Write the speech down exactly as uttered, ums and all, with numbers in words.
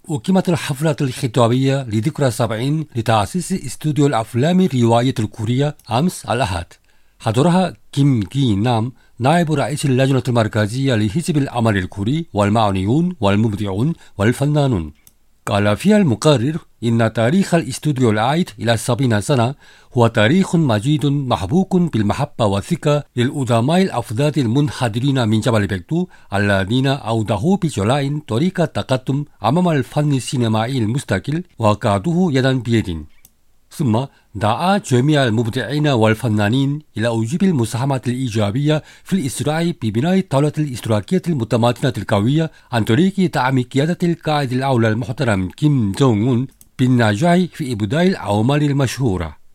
أقيمت الحفلة الختامية لذكرى سبعين لتأسيس استوديو الأفلام الرواية الكورية أمس الأحد. حضرها كيم جي نام نائب رئيس اللجنة المركزية لحزب العمل الكوري والمعنيون والمبدعون والفنانون. قال فيها المقرر إن تاريخ الاستوديو العائد إلى سبعين سنة هو تاريخ مجيد محبوك بالمحبة والثقة للأدماء الأفذاذ المنحدرين من جبل بكتو الذين أوضحوا بجلاء طريق التقدم أمام الفن السينمائي المستقل وقادوه يدا بيد. ثم دعا جميع المبدعين والفنانين إلى وجوب المساهمة الإيجابية في الإسراع ببناء الطاولة الاشتراكية المتماتنة القوية عن طريق دعم قيادة القائد الأول المحترم كيم جونغ أون بالنجاح في إبداء الأعمال المشهورة.